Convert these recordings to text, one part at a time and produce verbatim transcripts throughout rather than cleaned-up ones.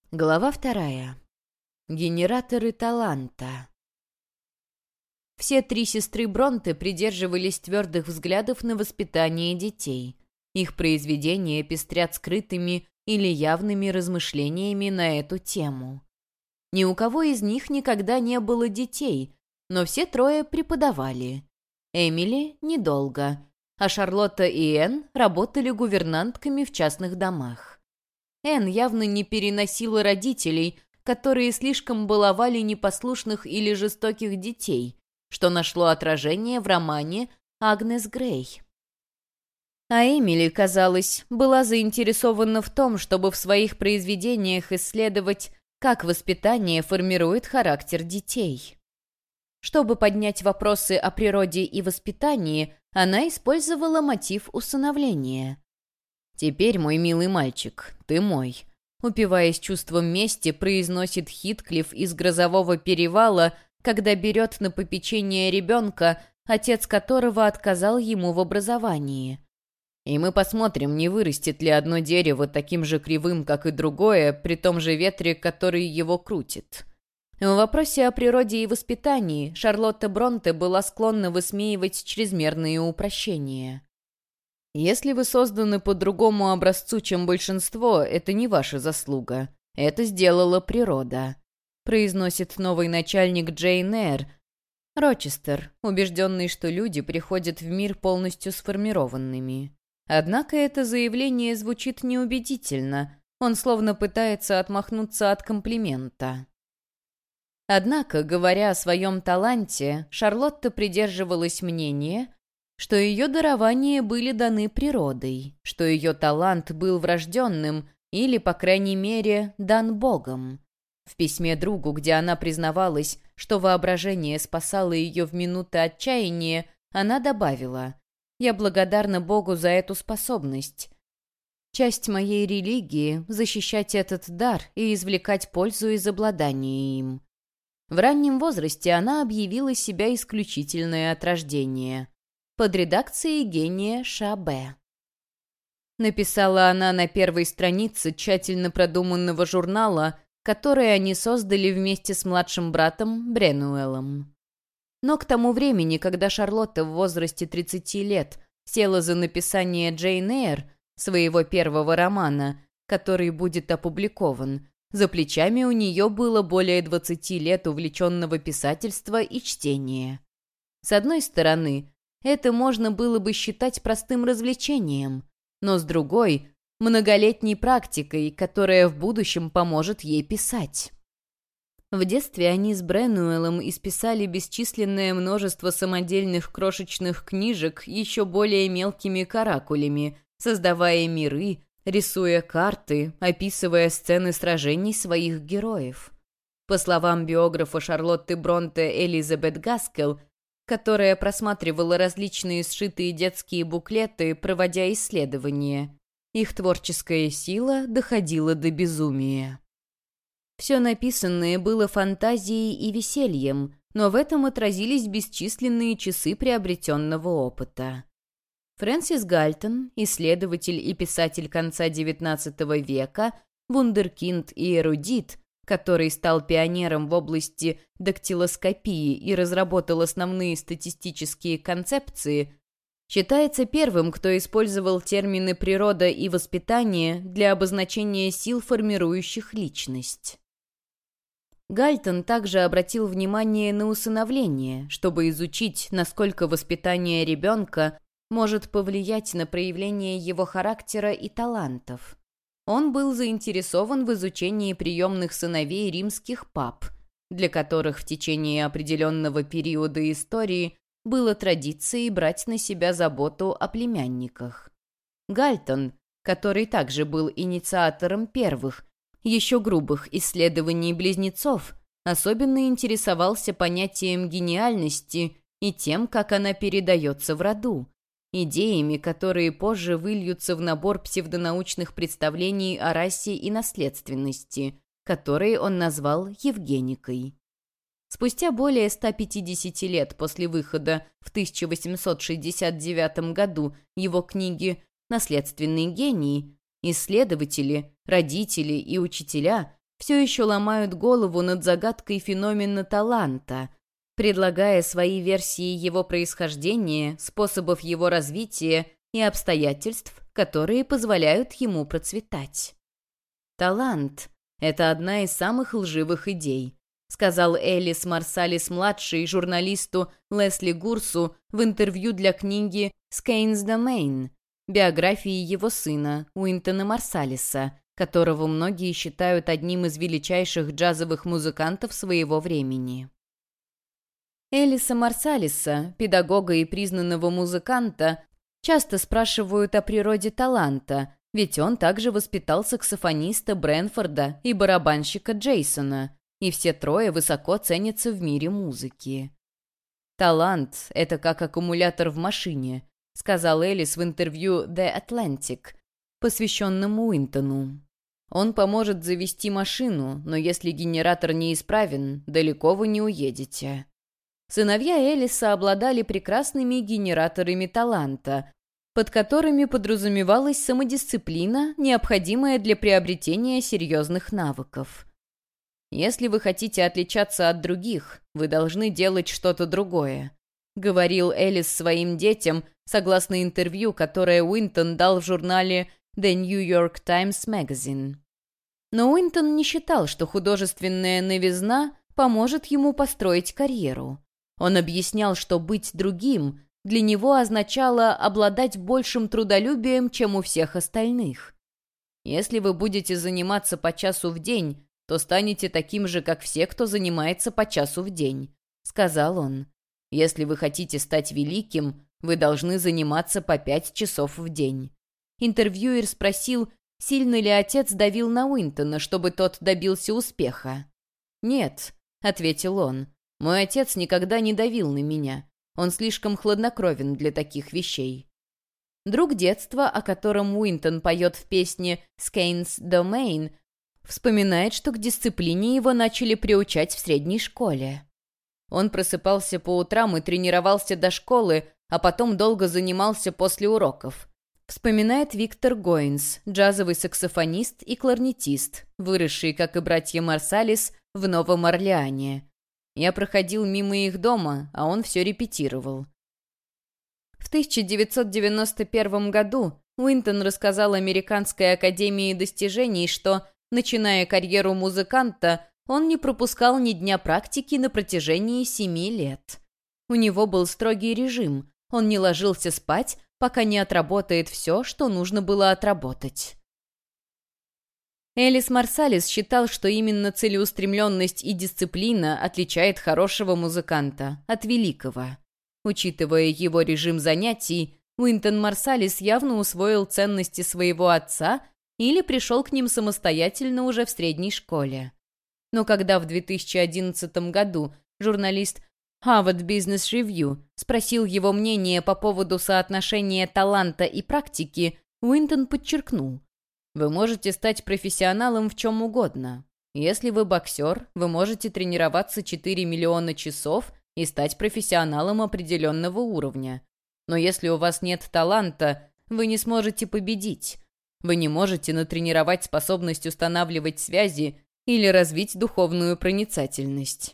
Глава вторая. Генераторы таланта. Все три сестры Бронте придерживались твердых взглядов на воспитание детей. Их произведения пестрят скрытыми или явными размышлениями на эту тему. Ни у кого из них никогда не было детей, но все трое преподавали. Эмили — недолго, а Шарлотта и Энн работали гувернантками в частных домах. Энн явно не переносила родителей, которые слишком баловали непослушных или жестоких детей, что нашло отражение в романе «Агнес Грей». А Эмили, казалось, была заинтересована в том, чтобы в своих произведениях исследовать, как воспитание формирует характер детей. Чтобы поднять вопросы о природе и воспитании, она использовала мотив усыновления. «Теперь, мой милый мальчик, ты мой», — упиваясь чувством мести, произносит Хитклифф из «Грозового перевала», когда берет на попечение ребенка, отец которого отказал ему в образовании. «И мы посмотрим, не вырастет ли одно дерево таким же кривым, как и другое, при том же ветре, который его крутит». В вопросе о природе и воспитании Шарлотта Бронте была склонна высмеивать чрезмерные упрощения. «Если вы созданы по другому образцу, чем большинство, это не ваша заслуга. Это сделала природа», — произносит новый начальник Джейн Эйр, Рочестер, убежденный, что люди приходят в мир полностью сформированными. Однако это заявление звучит неубедительно, он словно пытается отмахнуться от комплимента. Однако, говоря о своем таланте, Шарлотта придерживалась мнения, что ее дарования были даны природой, что ее талант был врожденным или, по крайней мере, дан Богом. В письме другу, где она признавалась, что воображение спасало ее в минуты отчаяния, она добавила: «Я благодарна Богу за эту способность. Часть моей религии — защищать этот дар и извлекать пользу из обладания им». В раннем возрасте она объявила себя исключительной от рождения. Под редакцией гения Шабе. Написала она на первой странице тщательно продуманного журнала, который они создали вместе с младшим братом Бренуэлом. Но к тому времени, когда Шарлотта в возрасте тридцати лет села за написание Джейн Эйр, своего первого романа, который будет опубликован, за плечами у нее было более двадцати лет увлеченного писательства и чтения. С одной стороны, это можно было бы считать простым развлечением, но с другой — многолетней практикой, которая в будущем поможет ей писать. В детстве они с Бренуэлом исписали бесчисленное множество самодельных крошечных книжек еще более мелкими каракулями, создавая миры, рисуя карты, описывая сцены сражений своих героев. По словам биографа Шарлотты Бронте Элизабет Гаскелл, которая просматривала различные сшитые детские буклеты, проводя исследования, их творческая сила доходила до безумия. Все написанное было фантазией и весельем, но в этом отразились бесчисленные часы приобретенного опыта. Фрэнсис Гальтон, исследователь и писатель конца девятнадцатого века, вундеркинд и эрудит, который стал пионером в области дактилоскопии и разработал основные статистические концепции, считается первым, кто использовал термины «природа» и «воспитание» для обозначения сил, формирующих личность. Гальтон также обратил внимание на усыновление, чтобы изучить, насколько воспитание ребенка может повлиять на проявление его характера и талантов. Он был заинтересован в изучении приемных сыновей римских пап, для которых в течение определенного периода истории было традицией брать на себя заботу о племянниках. Гальтон, который также был инициатором первых, еще грубых исследований близнецов, особенно интересовался понятием гениальности и тем, как она передается в роду, идеями, которые позже выльются в набор псевдонаучных представлений о расе и наследственности, которые он назвал Евгеникой. Спустя более ста пятидесяти лет после выхода в тысяча восемьсот шестьдесят девятом году его книги «Наследственный гений», исследователи, родители и учителя все еще ломают голову над загадкой феномена таланта, предлагая свои версии его происхождения, способов его развития и обстоятельств, которые позволяют ему процветать. «Талант — это одна из самых лживых идей», сказал Элис Марсалис-младший журналисту Лесли Гурсу в интервью для книги «Скейнс Domain», биографии его сына Уинтона Марсалиса, которого многие считают одним из величайших джазовых музыкантов своего времени. Элиса Марсалиса, педагога и признанного музыканта, часто спрашивают о природе таланта, ведь он также воспитал саксофониста Брэнфорда и барабанщика Джейсона, и все трое высоко ценятся в мире музыки. «Талант — это как аккумулятор в машине», — сказал Элис в интервью The Atlantic, посвященном Уинтону. «Он поможет завести машину, но если генератор неисправен, далеко вы не уедете». Сыновья Элиса обладали прекрасными генераторами таланта, под которыми подразумевалась самодисциплина, необходимая для приобретения серьезных навыков. «Если вы хотите отличаться от других, вы должны делать что-то другое», — говорил Элис своим детям, согласно интервью, которое Уинтон дал в журнале The New York Times Magazine. Но Уинтон не считал, что художественная новизна поможет ему построить карьеру. Он объяснял, что быть другим для него означало обладать большим трудолюбием, чем у всех остальных. «Если вы будете заниматься по часу в день, то станете таким же, как все, кто занимается по часу в день», — сказал он. «Если вы хотите стать великим, вы должны заниматься по пять часов в день». Интервьюер спросил, сильно ли отец давил на Уинтона, чтобы тот добился успеха. «Нет», — ответил он, — «мой отец никогда не давил на меня. Он слишком хладнокровен для таких вещей». Друг детства, о котором Уинтон поет в песне «Скейнс Domain», вспоминает, что к дисциплине его начали приучать в средней школе. Он просыпался по утрам и тренировался до школы, а потом долго занимался после уроков. Вспоминает Виктор Гоинс, джазовый саксофонист и кларнетист, выросший, как и братья Марсалис, в Новом Орлеане. «Я проходил мимо их дома, а он все репетировал». В тысяча девятьсот девяносто первом году Уинтон рассказал Американской академии достижений, что, начиная карьеру музыканта, он не пропускал ни дня практики на протяжении семи лет. У него был строгий режим, он не ложился спать, пока не отработает все, что нужно было отработать. Элис Марсалис считал, что именно целеустремленность и дисциплина отличает хорошего музыканта от великого. Учитывая его режим занятий, Уинтон Марсалис явно усвоил ценности своего отца или пришел к ним самостоятельно уже в средней школе. Но когда в две тысячи одиннадцатом году журналист Harvard Business Review спросил его мнение по поводу соотношения таланта и практики, Уинтон подчеркнул: «Вы можете стать профессионалом в чем угодно. Если вы боксер, вы можете тренироваться четыре миллиона часов и стать профессионалом определенного уровня. Но если у вас нет таланта, вы не сможете победить. Вы не можете натренировать способность устанавливать связи или развить духовную проницательность».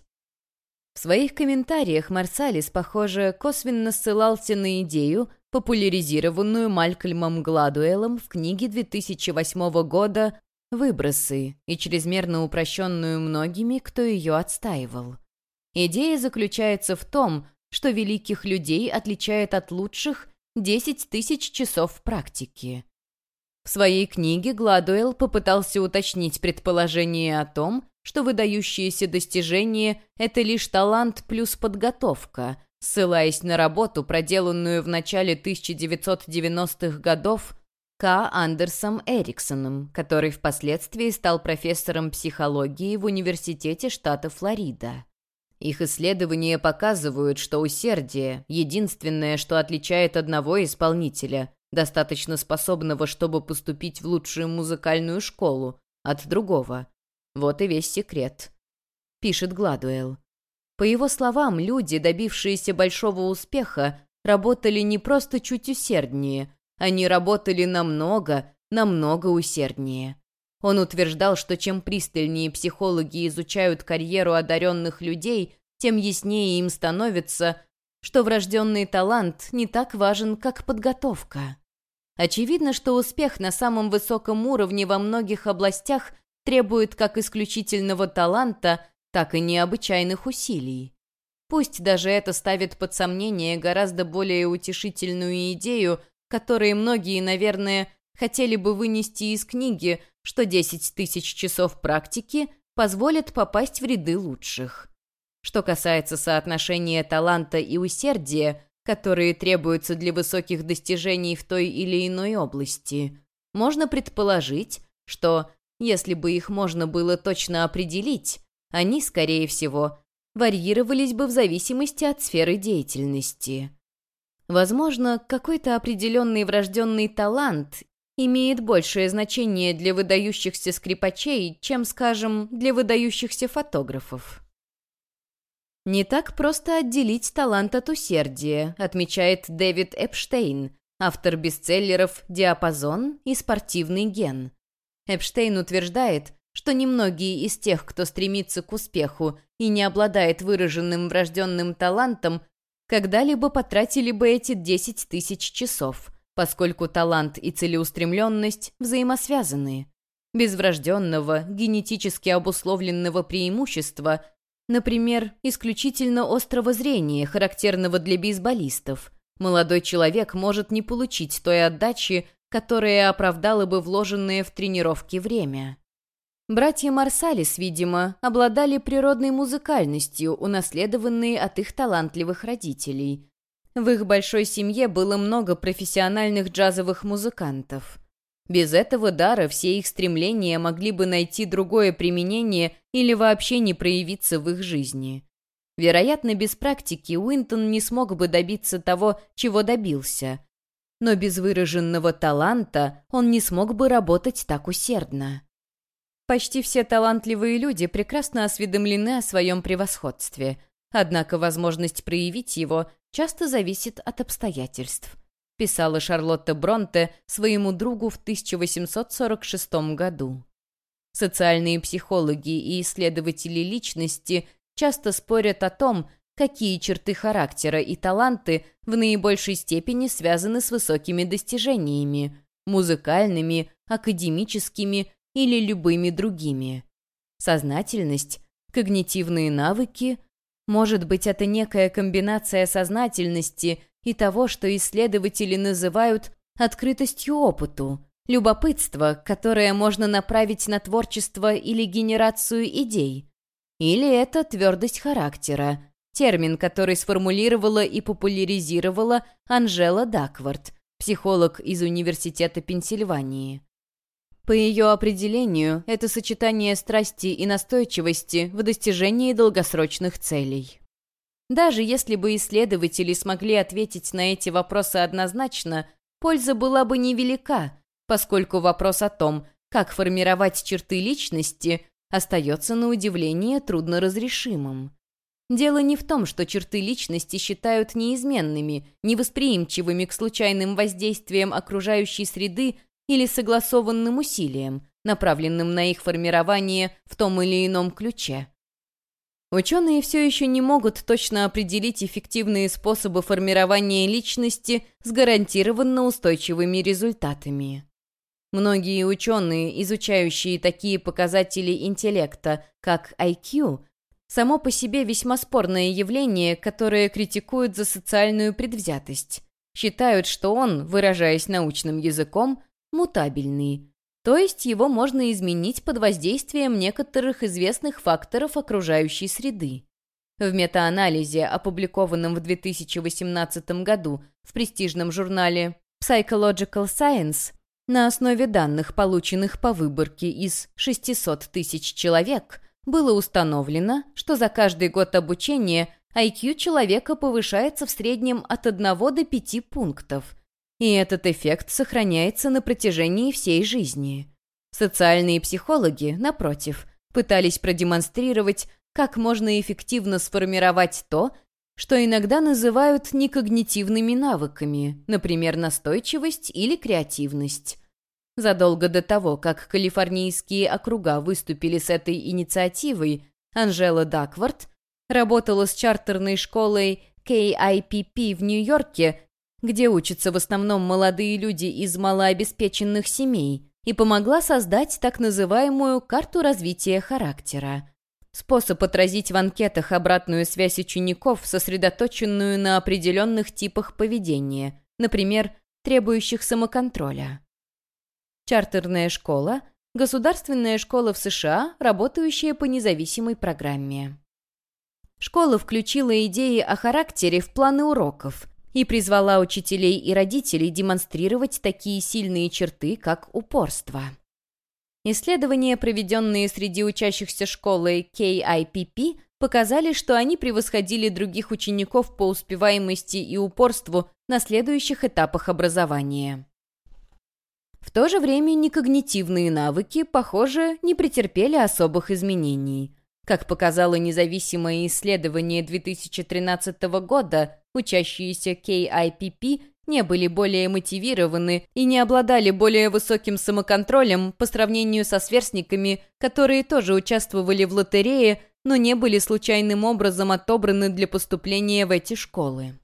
В своих комментариях Марсалис, похоже, косвенно ссылался на идею, популяризированную Малькольмом Гладуэллом в книге две тысячи восьмого года «Выбросы» и чрезмерно упрощенную многими, кто ее отстаивал. Идея заключается в том, что великих людей отличает от лучших десять тысяч часов практики. В своей книге Гладуэлл попытался уточнить предположение о том, что выдающиеся достижения — это лишь талант плюс подготовка, ссылаясь на работу, проделанную в начале тысяча девятьсот девяностых годов К. Андерсом Эриксоном, который впоследствии стал профессором психологии в Университете штата Флорида. Их исследования показывают, что усердие — единственное, что отличает одного исполнителя, достаточно способного, чтобы поступить в лучшую музыкальную школу, от другого. Вот и весь секрет, пишет Гладуэлл. По его словам, люди, добившиеся большого успеха, работали не просто чуть усерднее, они работали намного, намного усерднее. Он утверждал, что чем пристальнее психологи изучают карьеру одаренных людей, тем яснее им становится, что врожденный талант не так важен, как подготовка. Очевидно, что успех на самом высоком уровне во многих областях требует как исключительного таланта, так и необычайных усилий. Пусть даже это ставит под сомнение гораздо более утешительную идею, которую многие, наверное, хотели бы вынести из книги, что десять тысяч часов практики позволят попасть в ряды лучших. Что касается соотношения таланта и усердия, которые требуются для высоких достижений в той или иной области, можно предположить, что, если бы их можно было точно определить, они, скорее всего, варьировались бы в зависимости от сферы деятельности. Возможно, какой-то определенный врожденный талант имеет большее значение для выдающихся скрипачей, чем, скажем, для выдающихся фотографов. «Не так просто отделить талант от усердия», отмечает Дэвид Эпштейн, автор бестселлеров «Диапазон» и «Спортивный ген». Эпштейн утверждает, что немногие из тех, кто стремится к успеху и не обладает выраженным врожденным талантом, когда-либо потратили бы эти десять тысяч часов, поскольку талант и целеустремленность взаимосвязаны. Без врожденного, генетически обусловленного преимущества, например, исключительно острого зрения, характерного для бейсболистов, молодой человек может не получить той отдачи, которая оправдала бы вложенное в тренировки время. Братья Марсалис, видимо, обладали природной музыкальностью, унаследованной от их талантливых родителей. В их большой семье было много профессиональных джазовых музыкантов. Без этого дара все их стремления могли бы найти другое применение или вообще не проявиться в их жизни. Вероятно, без практики Уинтон не смог бы добиться того, чего добился. Но без выраженного таланта он не смог бы работать так усердно. Почти все талантливые люди прекрасно осведомлены о своем превосходстве, однако возможность проявить его часто зависит от обстоятельств, писала Шарлотта Бронте своему другу в тысяча восемьсот сорок шестом году. Социальные психологи и исследователи личности часто спорят о том, какие черты характера и таланты в наибольшей степени связаны с высокими достижениями – музыкальными, академическими или любыми другими. Сознательность, когнитивные навыки, может быть, это некая комбинация сознательности и того, что исследователи называют открытостью опыту, любопытство, которое можно направить на творчество или генерацию идей. Или это твердость характера, термин, который сформулировала и популяризировала Анжела Дакворт, психолог из Университета Пенсильвании. По ее определению, это сочетание страсти и настойчивости в достижении долгосрочных целей. Даже если бы исследователи смогли ответить на эти вопросы однозначно, польза была бы невелика, поскольку вопрос о том, как формировать черты личности, остается на удивление трудноразрешимым. Дело не в том, что черты личности считают неизменными, невосприимчивыми к случайным воздействиям окружающей среды или согласованным усилиям, направленным на их формирование в том или ином ключе. Ученые все еще не могут точно определить эффективные способы формирования личности с гарантированно устойчивыми результатами. Многие ученые, изучающие такие показатели интеллекта, как ай кью, само по себе весьма спорное явление, которое критикуют за социальную предвзятость, считают, что он, выражаясь научным языком, мутабельный, то есть его можно изменить под воздействием некоторых известных факторов окружающей среды. В метаанализе, опубликованном в две тысячи восемнадцатом году в престижном журнале Psychological Science, на основе данных, полученных по выборке из шестисот тысяч человек, было установлено, что за каждый год обучения ай кью человека повышается в среднем от одного до пяти пунктов, и этот эффект сохраняется на протяжении всей жизни. Социальные психологи, напротив, пытались продемонстрировать, как можно эффективно сформировать то, что иногда называют некогнитивными навыками, например, настойчивость или креативность. Задолго до того, как калифорнийские округа выступили с этой инициативой, Анжела Дакворт работала с чартерной школой кей ай пи пи в Нью-Йорке, где учатся в основном молодые люди из малообеспеченных семей, и помогла создать так называемую «карту развития характера». Способ отразить в анкетах обратную связь учеников, сосредоточенную на определенных типах поведения, например, требующих самоконтроля. Чартерная школа – государственная школа в США, работающая по независимой программе. Школа включила идеи о характере в планы уроков и призвала учителей и родителей демонстрировать такие сильные черты, как упорство. Исследования, проведенные среди учащихся школы кей ай пи пи, показали, что они превосходили других учеников по успеваемости и упорству на следующих этапах образования. В то же время некогнитивные навыки, похоже, не претерпели особых изменений. Как показало независимое исследование две тысячи тринадцатого года, учащиеся кей ай пи пи не были более мотивированы и не обладали более высоким самоконтролем по сравнению со сверстниками, которые тоже участвовали в лотерее, но не были случайным образом отобраны для поступления в эти школы.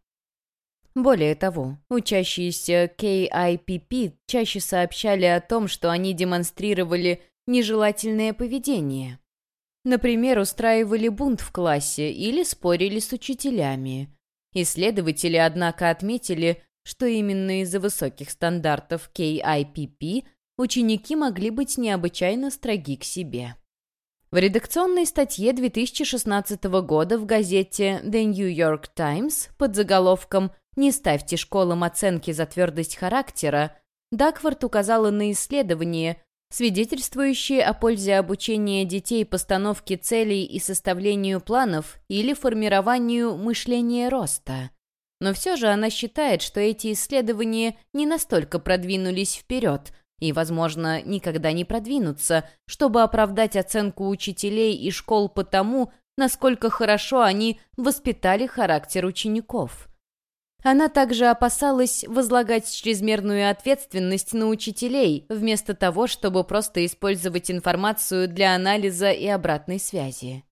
Более того, учащиеся кей ай пи пи чаще сообщали о том, что они демонстрировали нежелательное поведение. Например, устраивали бунт в классе или спорили с учителями. Исследователи, однако, отметили, что именно из-за высоких стандартов кей ай пи пи ученики могли быть необычайно строги к себе. В редакционной статье две тысячи шестнадцатого года в газете The New York Times под заголовком «Не ставьте школам оценки за твердость характера» Дакворт указала на исследования, свидетельствующие о пользе обучения детей постановке целей и составлению планов или формированию мышления роста. Но все же она считает, что эти исследования не настолько продвинулись вперед и, возможно, никогда не продвинутся, чтобы оправдать оценку учителей и школ по тому, насколько хорошо они воспитали характер учеников. Она также опасалась возлагать чрезмерную ответственность на учителей, вместо того, чтобы просто использовать информацию для анализа и обратной связи.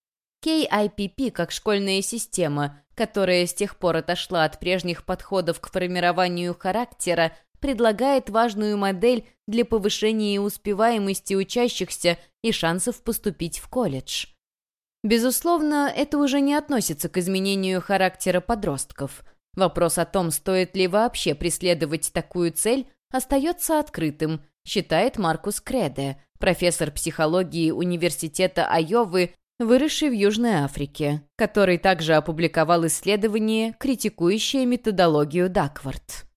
кей ай пи пи как школьная система, которая с тех пор отошла от прежних подходов к формированию характера, предлагает важную модель для повышения успеваемости учащихся и шансов поступить в колледж. Безусловно, это уже не относится к изменению характера подростков. Вопрос о том, стоит ли вообще преследовать такую цель, остается открытым, считает Маркус Креде, профессор психологии Университета Айовы, выросший в Южной Африке, который также опубликовал исследование, критикующее методологию Дакворт.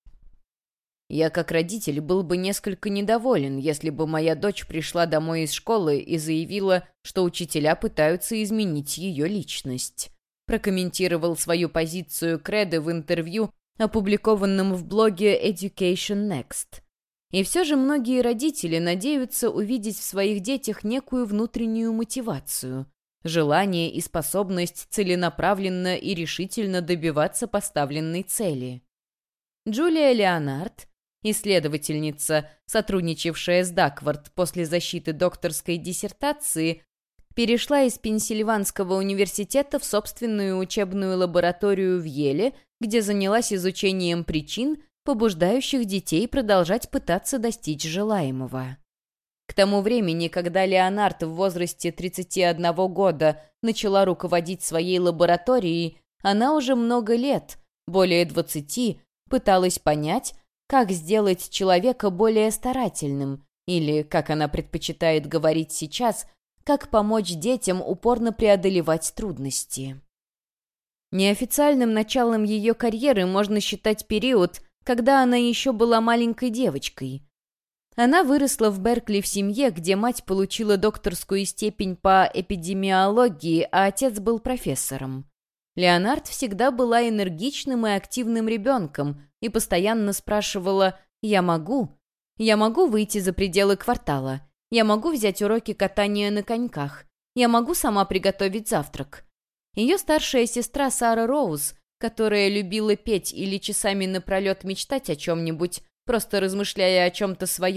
«Я как родитель был бы несколько недоволен, если бы моя дочь пришла домой из школы и заявила, что учителя пытаются изменить ее личность», прокомментировал свою позицию Креде в интервью, опубликованном в блоге Education Next. И все же многие родители надеются увидеть в своих детях некую внутреннюю мотивацию, желание и способность целенаправленно и решительно добиваться поставленной цели. Джулия Леонард, исследовательница, сотрудничавшая с Дакворт после защиты докторской диссертации, перешла из Пенсильванского университета в собственную учебную лабораторию в Йеле, где занялась изучением причин, побуждающих детей продолжать пытаться достичь желаемого. К тому времени, когда Леонард в возрасте тридцати одного года начала руководить своей лабораторией, она уже много лет, более двадцати, пыталась понять, как сделать человека более старательным, или, как она предпочитает говорить сейчас, как помочь детям упорно преодолевать трудности. Неофициальным началом ее карьеры можно считать период, когда она еще была маленькой девочкой. Она выросла в Беркли в семье, где мать получила докторскую степень по эпидемиологии, а отец был профессором. Леонард всегда была энергичным и активным ребенком и постоянно спрашивала «Я могу? Я могу выйти за пределы квартала? Я могу взять уроки катания на коньках? Я могу сама приготовить завтрак?» Ее старшая сестра Сара Роуз, которая любила петь или часами напролет мечтать о чем-нибудь, просто размышляя о чем-то своем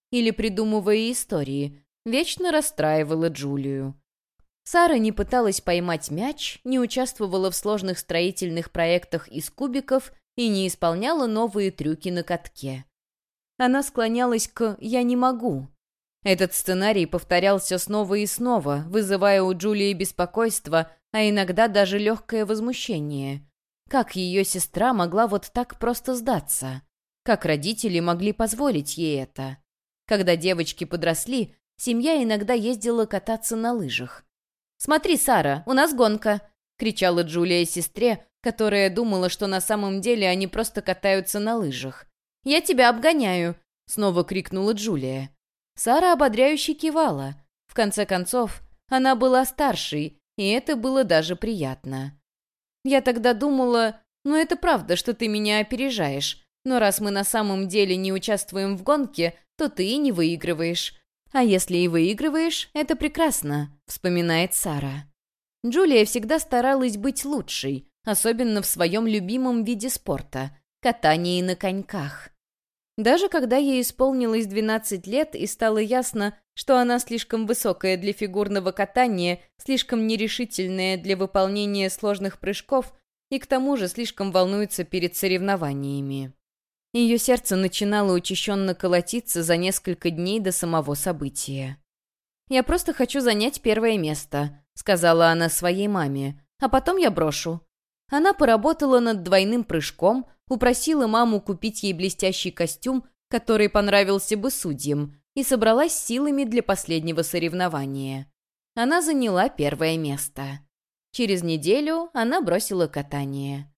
или придумывая истории, вечно расстраивала Джулию. Сара не пыталась поймать мяч, не участвовала в сложных строительных проектах из кубиков и не исполняла новые трюки на катке. Она склонялась к «я не могу». Этот сценарий повторялся снова и снова, вызывая у Джулии беспокойство, а иногда даже легкое возмущение. Как ее сестра могла вот так просто сдаться? Как родители могли позволить ей это? Когда девочки подросли, семья иногда ездила кататься на лыжах. «Смотри, Сара, у нас гонка!» — кричала Джулия сестре, которая думала, что на самом деле они просто катаются на лыжах. «Я тебя обгоняю!» — снова крикнула Джулия. Сара ободряюще кивала. В конце концов, она была старшей, и это было даже приятно. Я тогда думала, ну это правда, что ты меня опережаешь, но раз мы на самом деле не участвуем в гонке, то ты и не выигрываешь. А если и выигрываешь, это прекрасно, вспоминает Сара. Джулия всегда старалась быть лучшей, особенно в своем любимом виде спорта – катании на коньках. Даже когда ей исполнилось двенадцать лет и стало ясно, что она слишком высокая для фигурного катания, слишком нерешительная для выполнения сложных прыжков и к тому же слишком волнуется перед соревнованиями. Ее сердце начинало учащенно колотиться за несколько дней до самого события. «Я просто хочу занять первое место», — сказала она своей маме, «а потом я брошу». Она поработала над двойным прыжком, упросила маму купить ей блестящий костюм, который понравился бы судьям, и собралась силами для последнего соревнования. Она заняла первое место. Через неделю она бросила катание.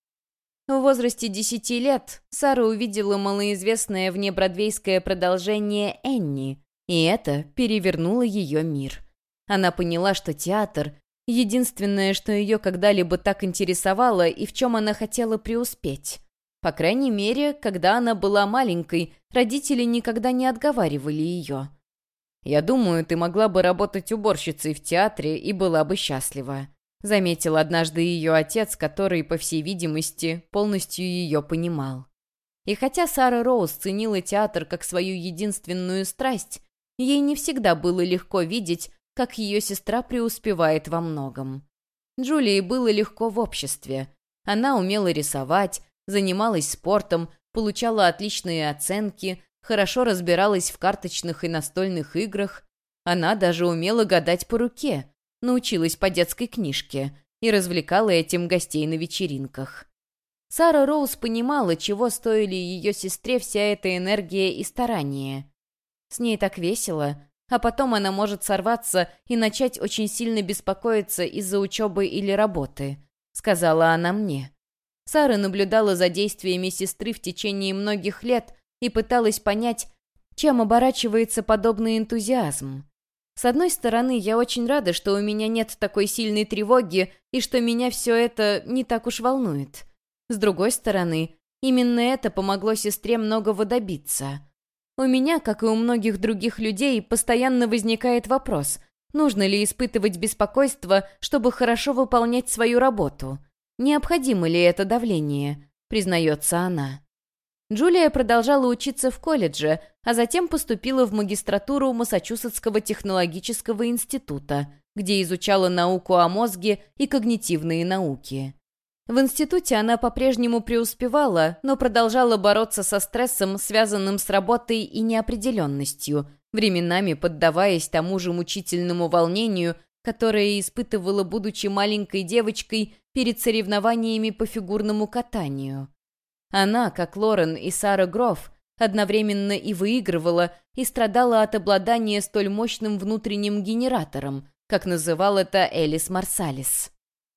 В возрасте десяти лет Сара увидела малоизвестное внебродвейское продолжение «Энни», и это перевернуло ее мир. Она поняла, что театр — единственное, что ее когда-либо так интересовало и в чем она хотела преуспеть. По крайней мере, когда она была маленькой, родители никогда не отговаривали ее. «Я думаю, ты могла бы работать уборщицей в театре и была бы счастлива», заметил однажды ее отец, который, по всей видимости, полностью ее понимал. И хотя Сара Роуз ценила театр как свою единственную страсть, ей не всегда было легко видеть, как ее сестра преуспевает во многом. Джулии было легко в обществе. Она умела рисовать, занималась спортом, получала отличные оценки, хорошо разбиралась в карточных и настольных играх. Она даже умела гадать по руке, научилась по детской книжке и развлекала этим гостей на вечеринках. Сара Роуз понимала, чего стоили ее сестре вся эта энергия и старание. С ней так весело, а потом она может сорваться и начать очень сильно беспокоиться из-за учебы или работы, сказала она мне. Сара наблюдала за действиями сестры в течение многих лет и пыталась понять, чем оборачивается подобный энтузиазм. С одной стороны, я очень рада, что у меня нет такой сильной тревоги и что меня все это не так уж волнует. С другой стороны, именно это помогло сестре многого добиться. У меня, как и у многих других людей, постоянно возникает вопрос, нужно ли испытывать беспокойство, чтобы хорошо выполнять свою работу. Необходимо ли это давление, признается она. Джулия продолжала учиться в колледже, а затем поступила в магистратуру Массачусетского технологического института, где изучала науку о мозге и когнитивные науки. В институте она по-прежнему преуспевала, но продолжала бороться со стрессом, связанным с работой и неопределенностью, временами поддаваясь тому же мучительному волнению, которое испытывала, будучи маленькой девочкой перед соревнованиями по фигурному катанию. Она, как Лорен и Сара Гроф, одновременно и выигрывала, и страдала от обладания столь мощным внутренним генератором, как называл это Элис Марсалис.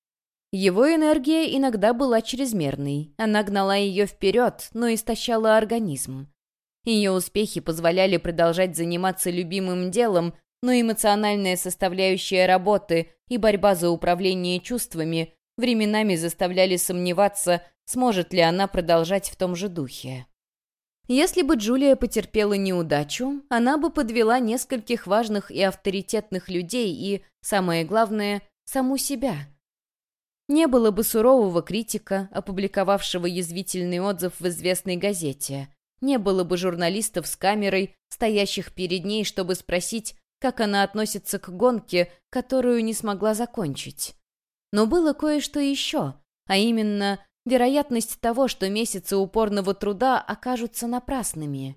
Его энергия иногда была чрезмерной, она гнала ее вперед, но истощала организм. Ее успехи позволяли продолжать заниматься любимым делом, но эмоциональная составляющая работы и борьба за управление чувствами временами заставляли сомневаться, сможет ли она продолжать в том же духе. Если бы Джулия потерпела неудачу, она бы подвела нескольких важных и авторитетных людей и, самое главное, саму себя. Не было бы сурового критика, опубликовавшего язвительный отзыв в известной газете. не было бы журналистов с камерой, стоящих перед ней, чтобы спросить, как она относится к гонке, которую не смогла закончить. Но было кое-что еще, а именно вероятность того, что месяцы упорного труда окажутся напрасными.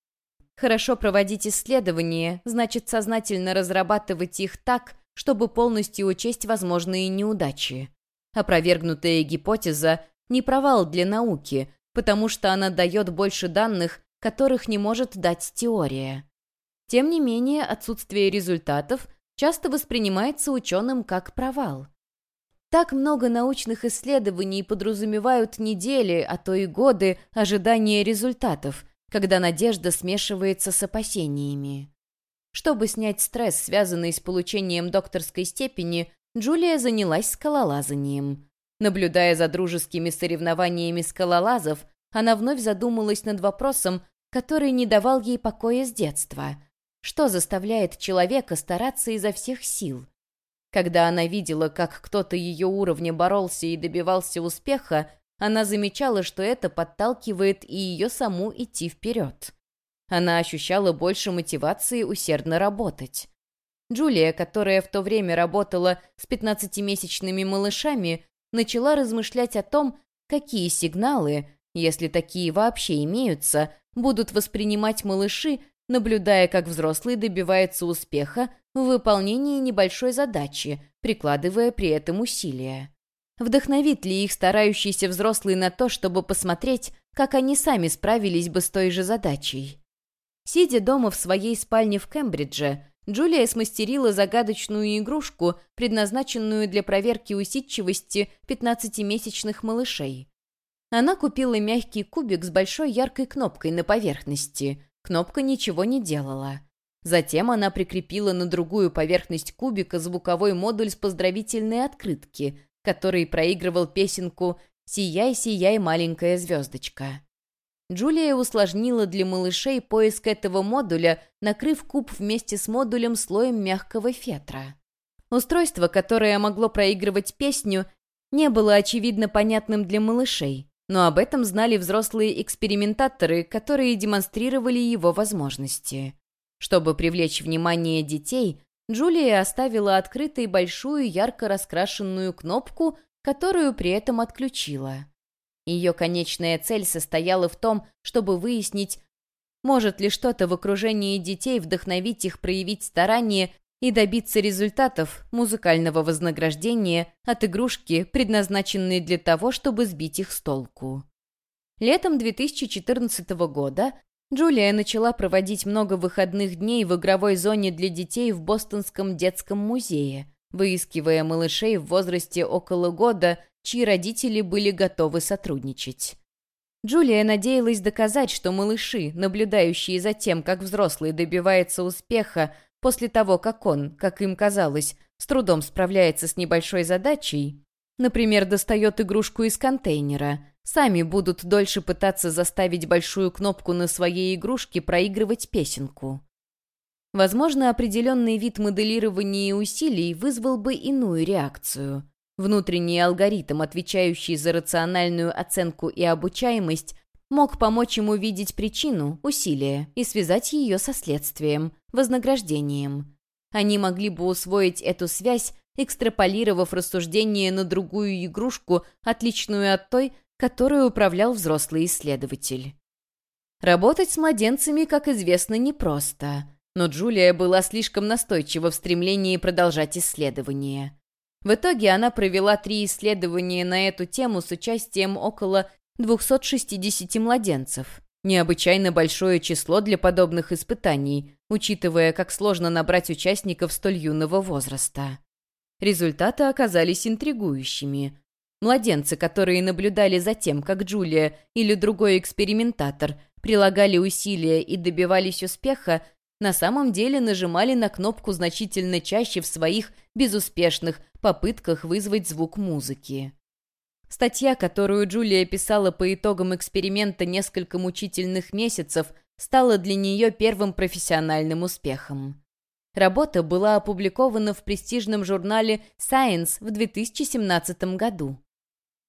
Хорошо проводить исследования, значит сознательно разрабатывать их так, чтобы полностью учесть возможные неудачи. Опровергнутая гипотеза – не провал для науки, потому что она дает больше данных, которых не может дать теория. Тем не менее, отсутствие результатов часто воспринимается ученым как провал. Так много научных исследований подразумевают недели, а то и годы ожидания результатов, когда надежда смешивается с опасениями. Чтобы снять стресс, связанный с получением докторской степени, Джулия занялась скалолазанием. Наблюдая за дружескими соревнованиями скалолазов, она вновь задумалась над вопросом, который не давал ей покоя с детства. Что заставляет человека стараться изо всех сил? Когда она видела, как кто-то ее уровня боролся и добивался успеха, она замечала, что это подталкивает и ее саму идти вперед. Она ощущала больше мотивации усердно работать. Джулия, которая в то время работала с пятнадцатимесячными малышами, начала размышлять о том, какие сигналы, если такие вообще имеются, будут воспринимать малыши, наблюдая, как взрослый добивается успеха в выполнении небольшой задачи, прикладывая при этом усилия. Вдохновит ли их старающийся взрослый на то, чтобы посмотреть, как они сами справились бы с той же задачей? Сидя дома в своей спальне в Кембридже, Джулия смастерила загадочную игрушку, предназначенную для проверки усидчивости пятнадцатимесячных малышей. Она купила мягкий кубик с большой яркой кнопкой на поверхности. Кнопка ничего не делала. Затем она прикрепила на другую поверхность кубика звуковой модуль с поздравительной открытки, который проигрывал песенку «Сияй, сияй, маленькая звездочка». Джулия усложнила для малышей поиск этого модуля, накрыв куб вместе с модулем слоем мягкого фетра. Устройство, которое могло проигрывать песню, не было очевидно понятным для малышей, но об этом знали взрослые экспериментаторы, которые демонстрировали его возможности. Чтобы привлечь внимание детей, Джулия оставила открытой большую ярко раскрашенную кнопку, которую при этом отключила. Ее конечная цель состояла в том, чтобы выяснить, может ли что-то в окружении детей вдохновить их проявить старание и добиться результатов, музыкального вознаграждения от игрушки, предназначенной для того, чтобы сбить их с толку. Летом две тысячи четырнадцатого года Джулия начала проводить много выходных дней в игровой зоне для детей в Бостонском детском музее, выискивая малышей в возрасте около года, чьи родители были готовы сотрудничать. Джулия надеялась доказать, что малыши, наблюдающие за тем, как взрослый добивается успеха после того, как он, как им казалось, с трудом справляется с небольшой задачей, например, достает игрушку из контейнера, сами будут дольше пытаться заставить большую кнопку на своей игрушке проигрывать песенку. Возможно, определенный вид моделирования усилий вызвал бы иную реакцию. Внутренний алгоритм, отвечающий за рациональную оценку и обучаемость, мог помочь ему видеть причину, усилия, и связать ее со следствием, вознаграждением. Они могли бы усвоить эту связь, экстраполировав рассуждение на другую игрушку, отличную от той, которую управлял взрослый исследователь. Работать с младенцами, как известно, непросто, но Джулия была слишком настойчива в стремлении продолжать исследования. В итоге она провела три исследования на эту тему с участием около двухсот шестидесяти младенцев. Необычайно большое число для подобных испытаний, учитывая, как сложно набрать участников столь юного возраста. Результаты оказались интригующими. Младенцы, которые наблюдали за тем, как Джулия или другой экспериментатор прилагали усилия и добивались успеха, на самом деле нажимали на кнопку значительно чаще в своих безуспешных попытках вызвать звук музыки. Статья, которую Джулия писала по итогам эксперимента несколько мучительных месяцев, стала для нее первым профессиональным успехом. Работа была опубликована в престижном журнале Science в две тысячи семнадцатом году.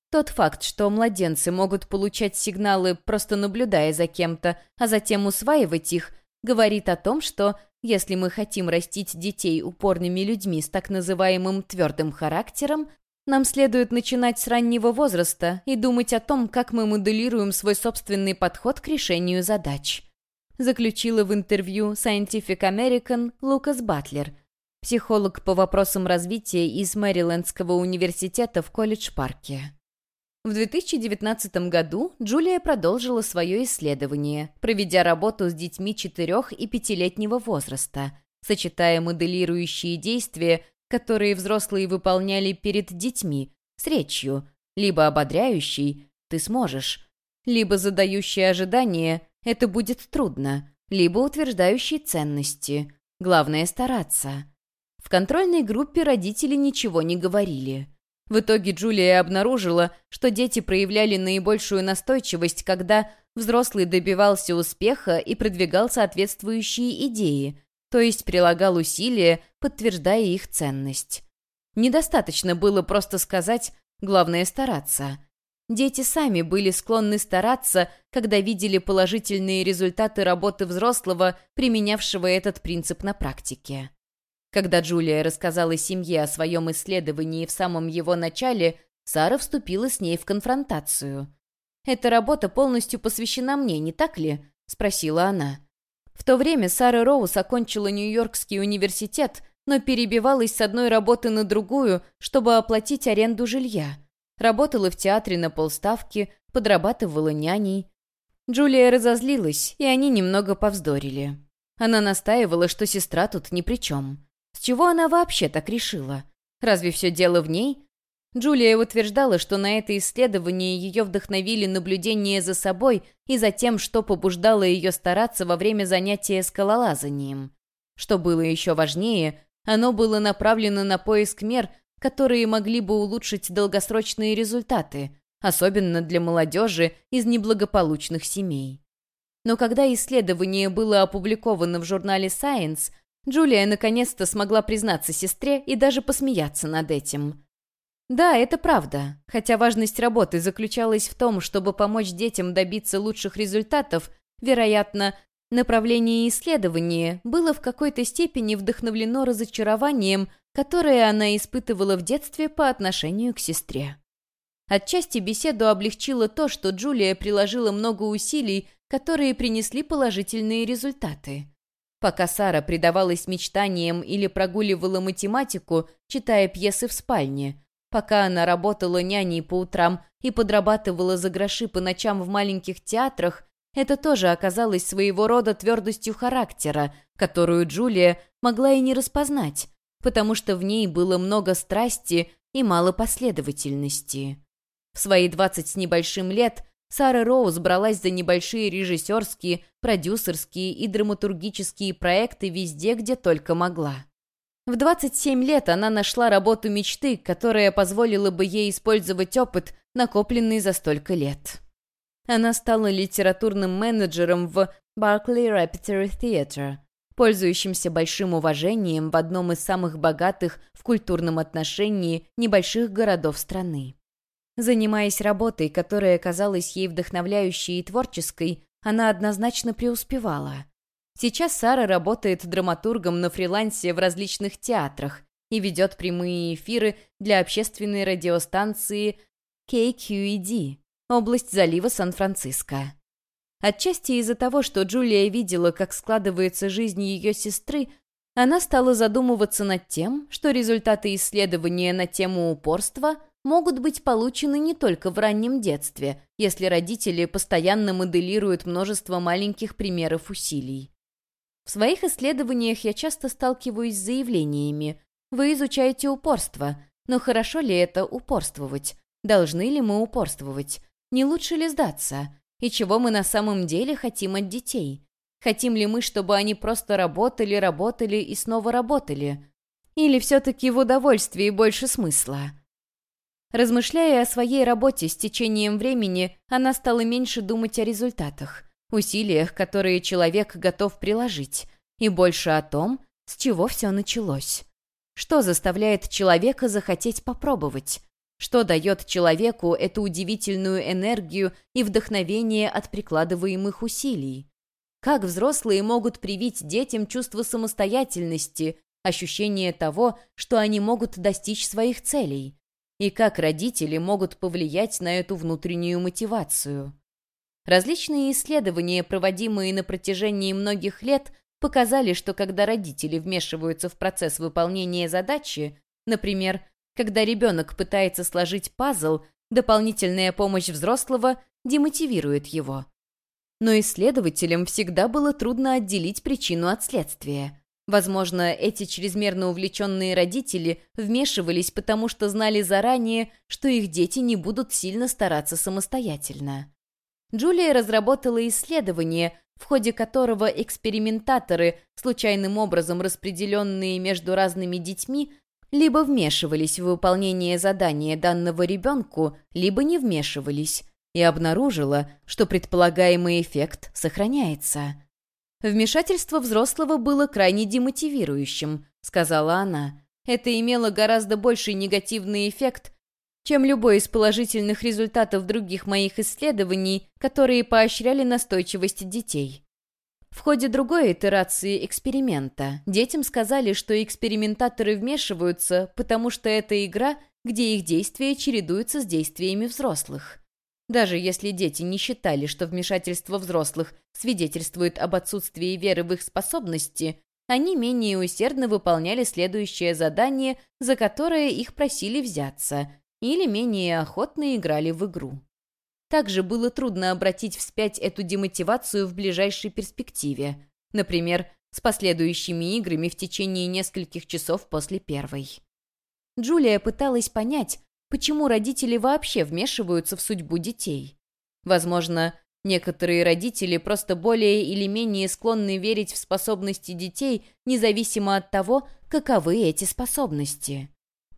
Тот факт, что младенцы могут получать сигналы, просто наблюдая за кем-то, а затем усваивать их, говорит о том, что если мы хотим растить детей упорными людьми с так называемым твердым характером, нам следует начинать с раннего возраста и думать о том, как мы моделируем свой собственный подход к решению задач. Заключила в интервью Scientific American Лукас Батлер, психолог по вопросам развития из Мэрилендского университета в Колледж-парке. В две тысячи девятнадцатом году Джулия продолжила свое исследование, проведя работу с детьми четырёх- и пятилетнего возраста, сочетая моделирующие действия, которые взрослые выполняли перед детьми, с речью, либо ободряющей «ты сможешь», либо задающей ожидания «это будет трудно», либо утверждающей ценности «главное стараться». В контрольной группе родители ничего не говорили. В итоге Джулия обнаружила, что дети проявляли наибольшую настойчивость, когда взрослый добивался успеха и продвигал соответствующие идеи, то есть прилагал усилия, подтверждая их ценность. Недостаточно было просто сказать «главное стараться». Дети сами были склонны стараться, когда видели положительные результаты работы взрослого, применявшего этот принцип на практике. Когда Джулия рассказала семье о своем исследовании в самом его начале, Сара вступила с ней в конфронтацию. «Эта работа полностью посвящена мне, не так ли?» — спросила она. В то время Сара Роуз окончила Нью-Йоркский университет, но перебивалась с одной работы на другую, чтобы оплатить аренду жилья. Работала в театре на полставки, подрабатывала няней. Джулия разозлилась, и они немного повздорили. Она настаивала, что сестра тут ни при чем. С чего она вообще так решила? Разве все дело в ней? Джулия утверждала, что на это исследование ее вдохновили наблюдения за собой и за тем, что побуждало ее стараться во время занятия скалолазанием. Что было еще важнее, оно было направлено на поиск мер, которые могли бы улучшить долгосрочные результаты, особенно для молодежи из неблагополучных семей. Но когда исследование было опубликовано в журнале Science, Джулия наконец-то смогла признаться сестре и даже посмеяться над этим. Да, это правда, хотя важность работы заключалась в том, чтобы помочь детям добиться лучших результатов, вероятно, направление исследования было в какой-то степени вдохновлено разочарованием, которое она испытывала в детстве по отношению к сестре. Отчасти беседу облегчило то, что Джулия приложила много усилий, которые принесли положительные результаты. Пока Сара предавалась мечтаниям или прогуливала математику, читая пьесы в спальне, пока она работала няней по утрам и подрабатывала за гроши по ночам в маленьких театрах, это тоже оказалось своего рода твердостью характера, которую Джулия могла и не распознать, потому что в ней было много страсти и мало последовательности. В свои двадцать с небольшим лет Сара Роуз бралась за небольшие режиссерские, продюсерские и драматургические проекты везде, где только могла. В двадцать семь лет она нашла работу мечты, которая позволила бы ей использовать опыт, накопленный за столько лет. Она стала литературным менеджером в Berkeley Repertory Theatre, пользующимся большим уважением в одном из самых богатых в культурном отношении небольших городов страны. Занимаясь работой, которая казалась ей вдохновляющей и творческой, она однозначно преуспевала. Сейчас Сара работает драматургом на фрилансе в различных театрах и ведет прямые эфиры для общественной радиостанции кей кью и ди, область залива Сан-Франциско. Отчасти из-за того, что Джулия видела, как складывается жизнь ее сестры, она стала задумываться над тем, что результаты исследования на тему упорства могут быть получены не только в раннем детстве, если родители постоянно моделируют множество маленьких примеров усилий. В своих исследованиях я часто сталкиваюсь с заявлениями: «Вы изучаете упорство, но хорошо ли это упорствовать? Должны ли мы упорствовать? Не лучше ли сдаться? И чего мы на самом деле хотим от детей? Хотим ли мы, чтобы они просто работали, работали и снова работали? Или все-таки в удовольствии больше смысла?» Размышляя о своей работе с течением времени, она стала меньше думать о результатах, усилиях, которые человек готов приложить, и больше о том, с чего все началось. Что заставляет человека захотеть попробовать? Что дает человеку эту удивительную энергию и вдохновение от прикладываемых усилий? Как взрослые могут привить детям чувство самостоятельности, ощущение того, что они могут достичь своих целей? И как родители могут повлиять на эту внутреннюю мотивацию? Различные исследования, проводимые на протяжении многих лет, показали, что когда родители вмешиваются в процесс выполнения задачи, например, когда ребенок пытается сложить пазл, дополнительная помощь взрослого демотивирует его. Но исследователям всегда было трудно отделить причину от следствия. Возможно, эти чрезмерно увлеченные родители вмешивались, потому что знали заранее, что их дети не будут сильно стараться самостоятельно. Джулия разработала исследование, в ходе которого экспериментаторы, случайным образом распределенные между разными детьми, либо вмешивались в выполнение задания данного ребенку, либо не вмешивались, и обнаружила, что предполагаемый эффект сохраняется. «Вмешательство взрослого было крайне демотивирующим», — сказала она. «Это имело гораздо больший негативный эффект, чем любой из положительных результатов других моих исследований, которые поощряли настойчивость детей». В ходе другой итерации эксперимента детям сказали, что экспериментаторы вмешиваются, потому что это игра, где их действия чередуются с действиями взрослых. Даже если дети не считали, что вмешательство взрослых свидетельствует об отсутствии веры в их способности, они менее усердно выполняли следующее задание, за которое их просили взяться, или менее охотно играли в игру. Также было трудно обратить вспять эту демотивацию в ближайшей перспективе, например, с последующими играми в течение нескольких часов после первой. Джулия пыталась понять, почему родители вообще вмешиваются в судьбу детей. Возможно, некоторые родители просто более или менее склонны верить в способности детей, независимо от того, каковы эти способности.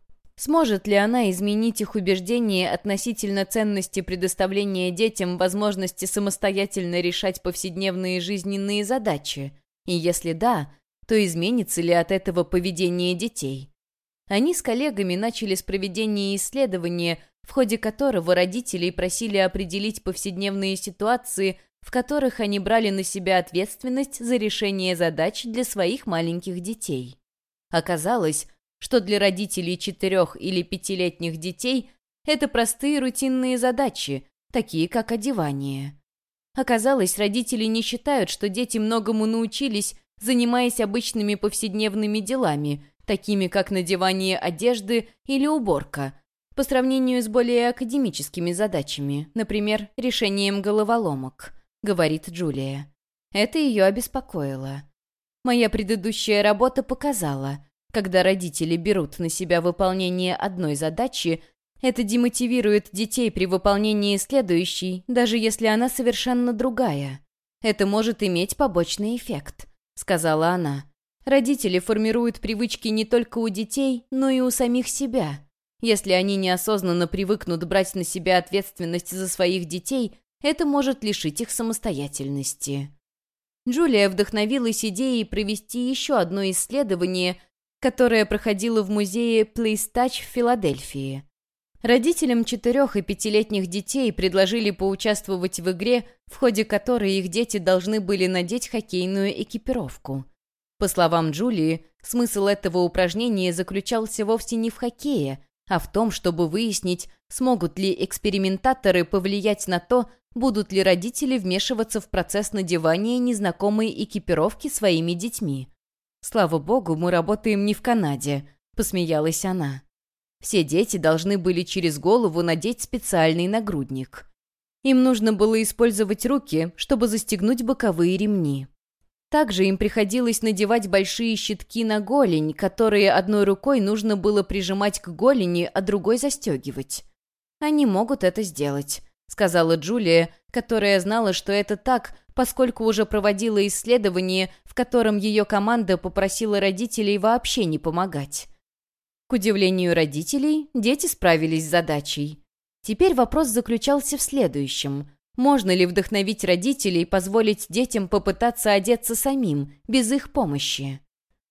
Сможет ли она изменить их убеждения относительно ценности предоставления детям возможности самостоятельно решать повседневные жизненные задачи? И если да, то изменится ли от этого поведение детей? Они с коллегами начали с проведения исследования, в ходе которого родителей просили определить повседневные ситуации, в которых они брали на себя ответственность за решение задач для своих маленьких детей. Оказалось, что для родителей четырех- или пятилетних детей это простые рутинные задачи, такие как одевание. Оказалось, родители не считают, что дети многому научились, занимаясь обычными повседневными делами, такими как надевание одежды или уборка, по сравнению с более академическими задачами, например, решением головоломок, говорит Джулия. Это ее обеспокоило. Моя предыдущая работа показала, когда родители берут на себя выполнение одной задачи, это демотивирует детей при выполнении следующей, даже если она совершенно другая. Это может иметь побочный эффект, сказала она. Родители формируют привычки не только у детей, но и у самих себя. Если они неосознанно привыкнут брать на себя ответственность за своих детей, это может лишить их самостоятельности. Джулия вдохновилась идеей провести еще одно исследование, которое проходило в музее Place Touch в Филадельфии. Родителям четырех- и пятилетних детей предложили поучаствовать в игре, в ходе которой их дети должны были надеть хоккейную экипировку. По словам Джулии, смысл этого упражнения заключался вовсе не в хоккее, а в том, чтобы выяснить, смогут ли экспериментаторы повлиять на то, будут ли родители вмешиваться в процесс надевания незнакомой экипировки своими детьми. «Слава богу, мы работаем не в Канаде», — посмеялась она. Все дети должны были через голову надеть специальный нагрудник. Им нужно было использовать руки, чтобы застегнуть боковые ремни. Также им приходилось надевать большие щитки на голень, которые одной рукой нужно было прижимать к голени, а другой застегивать. «Они могут это сделать», — сказала Джулия, которая знала, что это так, поскольку уже проводила исследование, в котором ее команда попросила родителей вообще не помогать. К удивлению родителей, дети справились с задачей. Теперь вопрос заключался в следующем. Можно ли вдохновить родителей позволить детям попытаться одеться самим, без их помощи?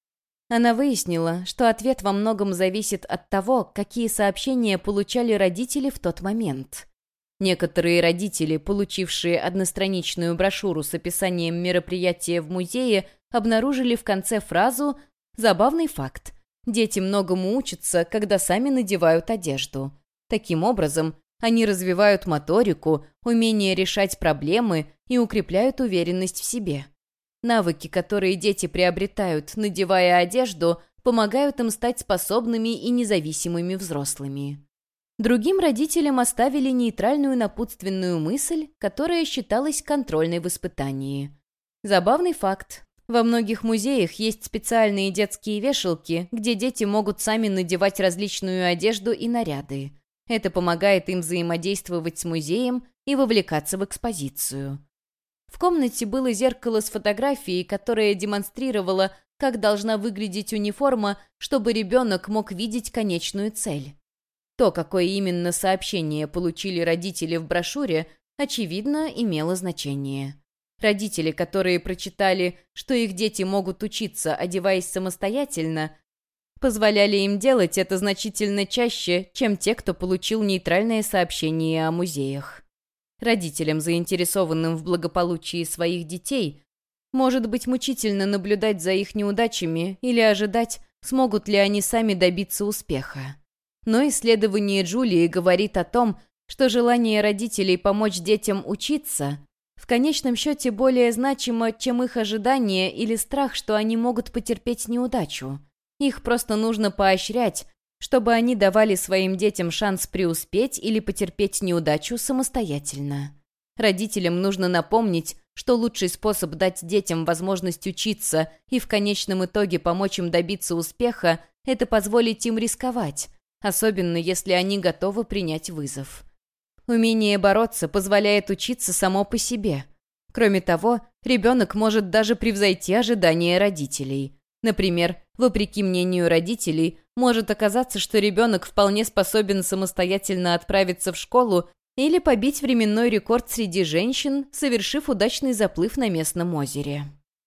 Она выяснила, что ответ во многом зависит от того, какие сообщения получали родители в тот момент. Некоторые родители, получившие одностраничную брошюру с описанием мероприятия в музее, обнаружили в конце фразу «Забавный факт. Дети многому учатся, когда сами надевают одежду». Таким образом, они развивают моторику, умение решать проблемы и укрепляют уверенность в себе. Навыки, которые дети приобретают, надевая одежду, помогают им стать способными и независимыми взрослыми. Другим родителям оставили нейтральную напутственную мысль, которая считалась контрольной в испытании. Забавный факт. Во многих музеях есть специальные детские вешалки, где дети могут сами надевать различную одежду и наряды. Это помогает им взаимодействовать с музеем и вовлекаться в экспозицию. В комнате было зеркало с фотографией, которое демонстрировало, как должна выглядеть униформа, чтобы ребенок мог видеть конечную цель. То, какое именно сообщение получили родители в брошюре, очевидно, имело значение. Родители, которые прочитали, что их дети могут учиться, одеваясь самостоятельно, позволяли им делать это значительно чаще, чем те, кто получил нейтральное сообщение о музеях. Родителям, заинтересованным в благополучии своих детей, может быть мучительно наблюдать за их неудачами или ожидать, смогут ли они сами добиться успеха. Но исследование Джулии говорит о том, что желание родителей помочь детям учиться в конечном счете более значимо, чем их ожидание или страх, что они могут потерпеть неудачу. Их просто нужно поощрять, чтобы они давали своим детям шанс преуспеть или потерпеть неудачу самостоятельно. Родителям нужно напомнить, что лучший способ дать детям возможность учиться и в конечном итоге помочь им добиться успеха – это позволить им рисковать, особенно если они готовы принять вызов. Умение бороться позволяет учиться само по себе. Кроме того, ребенок может даже превзойти ожидания родителей. Например, вопреки мнению родителей, может оказаться, что ребенок вполне способен самостоятельно отправиться в школу или побить временной рекорд среди женщин, совершив удачный заплыв на местном озере.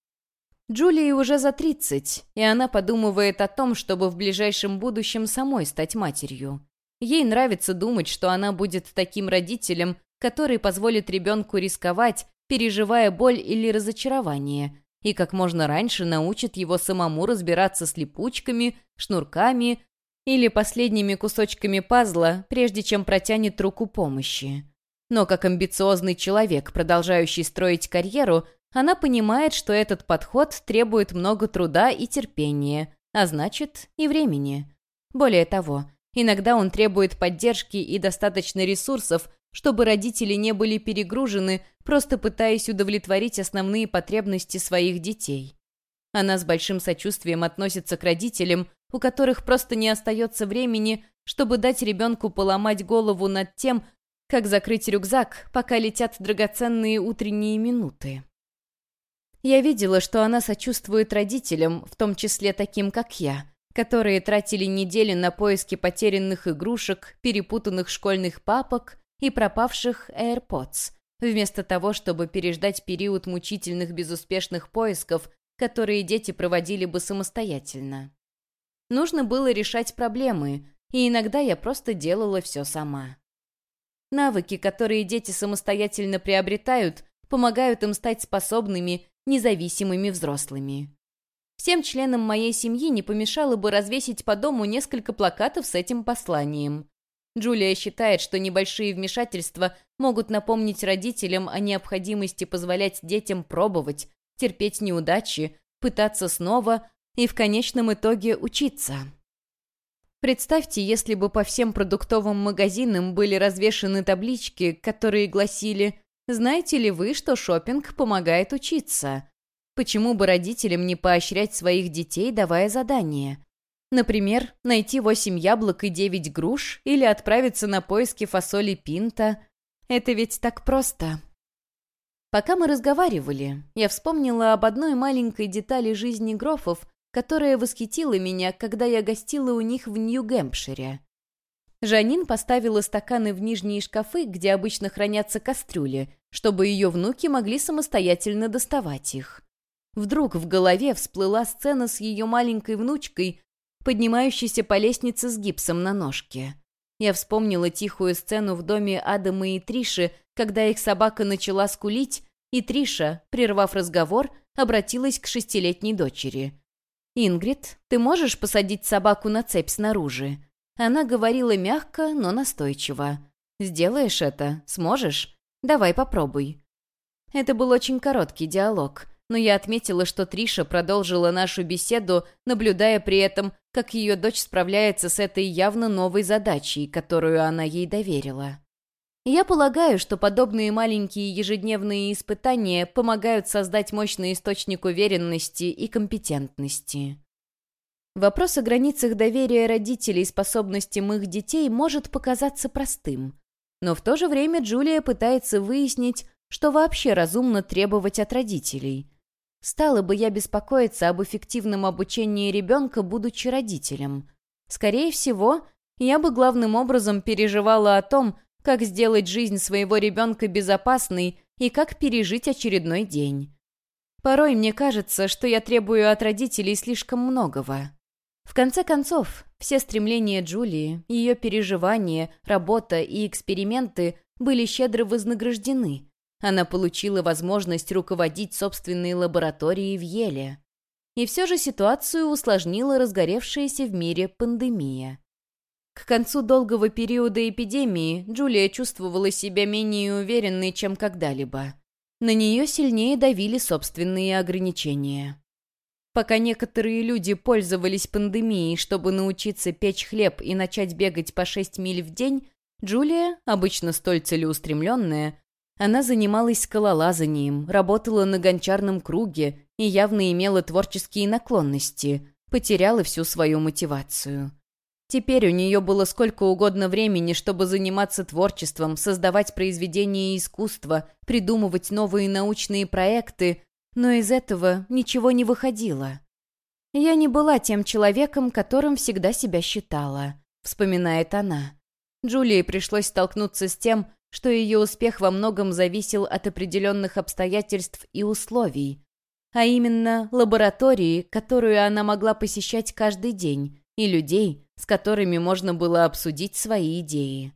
Джулии уже за тридцать, и она подумывает о том, чтобы в ближайшем будущем самой стать матерью. Ей нравится думать, что она будет таким родителем, который позволит ребенку рисковать, переживая боль или разочарование, и как можно раньше научит его самому разбираться с липучками, шнурками или последними кусочками пазла, прежде чем протянет руку помощи. Но как амбициозный человек, продолжающий строить карьеру, она понимает, что этот подход требует много труда и терпения, а значит и времени. Более того, иногда он требует поддержки и достаточно ресурсов, чтобы родители не были перегружены, просто пытаясь удовлетворить основные потребности своих детей. Она с большим сочувствием относится к родителям, у которых просто не остается времени, чтобы дать ребенку поломать голову над тем, как закрыть рюкзак, пока летят драгоценные утренние минуты. Я видела, что она сочувствует родителям, в том числе таким, как я, которые тратили недели на поиски потерянных игрушек, перепутанных школьных папок и пропавших AirPods, вместо того, чтобы переждать период мучительных безуспешных поисков, которые дети проводили бы самостоятельно. Нужно было решать проблемы, и иногда я просто делала все сама. Навыки, которые дети самостоятельно приобретают, помогают им стать способными, независимыми взрослыми. Всем членам моей семьи не помешало бы развесить по дому несколько плакатов с этим посланием. Джулия считает, что небольшие вмешательства могут напомнить родителям о необходимости позволять детям пробовать, терпеть неудачи, пытаться снова и в конечном итоге учиться. Представьте, если бы по всем продуктовым магазинам были развешаны таблички, которые гласили «Знаете ли вы, что шопинг помогает учиться?» Почему бы родителям не поощрять своих детей, давая задания? Например, найти восемь яблок и девять груш или отправиться на поиски фасоли пинто. Это ведь так просто. Пока мы разговаривали, я вспомнила об одной маленькой детали жизни Грофов, которая восхитила меня, когда я гостила у них в Нью-Гэмпшире. Жанин поставила стаканы в нижние шкафы, где обычно хранятся кастрюли, чтобы ее внуки могли самостоятельно доставать их. Вдруг в голове всплыла сцена с ее маленькой внучкой, поднимающейся по лестнице с гипсом на ножке. Я вспомнила тихую сцену в доме Адама и Триши, когда их собака начала скулить, и Триша, прервав разговор, обратилась к шестилетней дочери. «Ингрид, ты можешь посадить собаку на цепь снаружи?» Она говорила мягко, но настойчиво. «Сделаешь это? Сможешь? Давай попробуй». Это был очень короткий диалог, но я отметила, что Триша продолжила нашу беседу, наблюдая при этом, как ее дочь справляется с этой явно новой задачей, которую она ей доверила. Я полагаю, что подобные маленькие ежедневные испытания помогают создать мощный источник уверенности и компетентности. Вопрос о границах доверия родителей и способностям их детей может показаться простым, но в то же время Джулия пытается выяснить, что вообще разумно требовать от родителей. Стала бы я беспокоиться об эффективном обучении ребенка, будучи родителем? Скорее всего, я бы главным образом переживала о том, как сделать жизнь своего ребенка безопасной и как пережить очередной день. Порой мне кажется, что я требую от родителей слишком многого. В конце концов, все стремления Джулии, ее переживания, работа и эксперименты были щедро вознаграждены. Она получила возможность руководить собственной лабораторией в Йеле. И все же ситуацию усложнила разгоревшаяся в мире пандемия. К концу долгого периода эпидемии Джулия чувствовала себя менее уверенной, чем когда-либо. На нее сильнее давили собственные ограничения. Пока некоторые люди пользовались пандемией, чтобы научиться печь хлеб и начать бегать по шесть миль в день, Джулия, обычно столь целеустремленная, она занималась скалолазанием, работала на гончарном круге и явно имела творческие наклонности, потеряла всю свою мотивацию. Теперь у нее было сколько угодно времени, чтобы заниматься творчеством, создавать произведения искусства, придумывать новые научные проекты, но из этого ничего не выходило. «Я не была тем человеком, которым всегда себя считала», — вспоминает она. Джулии пришлось столкнуться с тем, что ее успех во многом зависел от определенных обстоятельств и условий, а именно лаборатории, которую она могла посещать каждый день, и людей, с которыми можно было обсудить свои идеи.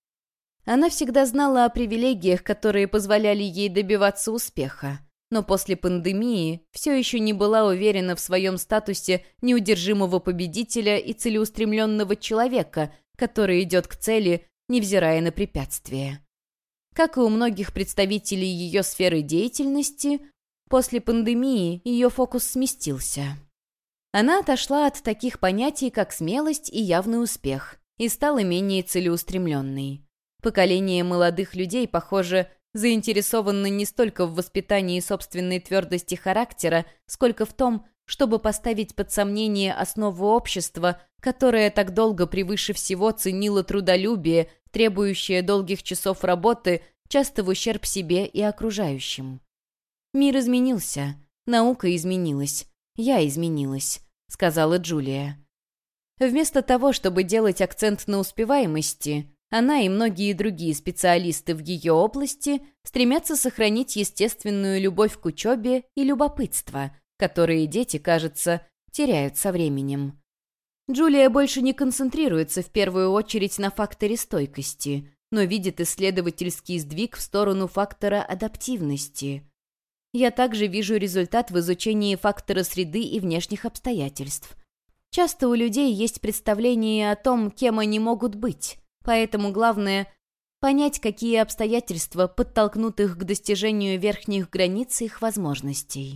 Она всегда знала о привилегиях, которые позволяли ей добиваться успеха, но после пандемии все еще не была уверена в своем статусе неудержимого победителя и целеустремленного человека, который идет к цели, невзирая на препятствия. Как и у многих представителей ее сферы деятельности, после пандемии ее фокус сместился. Она отошла от таких понятий, как смелость и явный успех, и стала менее целеустремленной. Поколение молодых людей, похоже, заинтересовано не столько в воспитании собственной твердости характера, сколько в том, чтобы поставить под сомнение основу общества, которое так долго превыше всего ценило трудолюбие, требующее долгих часов работы, часто в ущерб себе и окружающим. Мир изменился, наука изменилась. «Я изменилась», — сказала Джулия. Вместо того, чтобы делать акцент на успеваемости, она и многие другие специалисты в ее области стремятся сохранить естественную любовь к учебе и любопытство, которые дети, кажется, теряют со временем. Джулия больше не концентрируется в первую очередь на факторе стойкости, но видит исследовательский сдвиг в сторону фактора адаптивности. Я также вижу результат в изучении фактора среды и внешних обстоятельств. Часто у людей есть представление о том, кем они могут быть, поэтому главное — понять, какие обстоятельства подтолкнут их к достижению верхних границ их возможностей.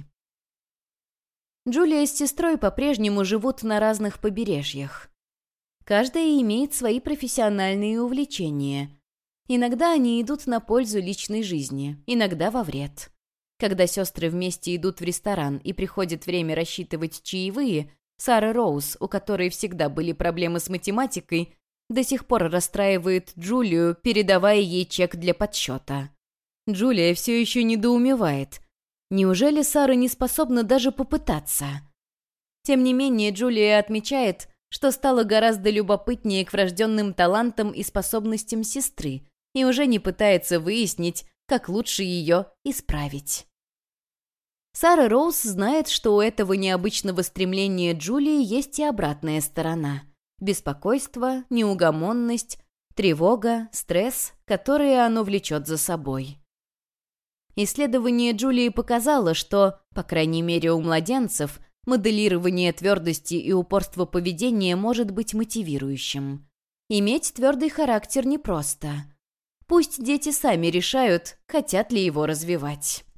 Джулия с сестрой по-прежнему живут на разных побережьях. Каждая имеет свои профессиональные увлечения. Иногда они идут на пользу личной жизни, иногда во вред. Когда сестры вместе идут в ресторан и приходит время рассчитывать чаевые, Сара Роуз, у которой всегда были проблемы с математикой, до сих пор расстраивает Джулию, передавая ей чек для подсчета. Джулия все еще недоумевает. Неужели Сара не способна даже попытаться? Тем не менее, Джулия отмечает, что стала гораздо любопытнее к врожденным талантам и способностям сестры и уже не пытается выяснить, как лучше ее исправить. Сара Роуз знает, что у этого необычного стремления Джулии есть и обратная сторона. Беспокойство, неугомонность, тревога, стресс, которые оно влечет за собой. Исследование Джулии показало, что, по крайней мере у младенцев, моделирование твердости и упорства поведения может быть мотивирующим. Иметь твердый характер непросто. Пусть дети сами решают, хотят ли его развивать.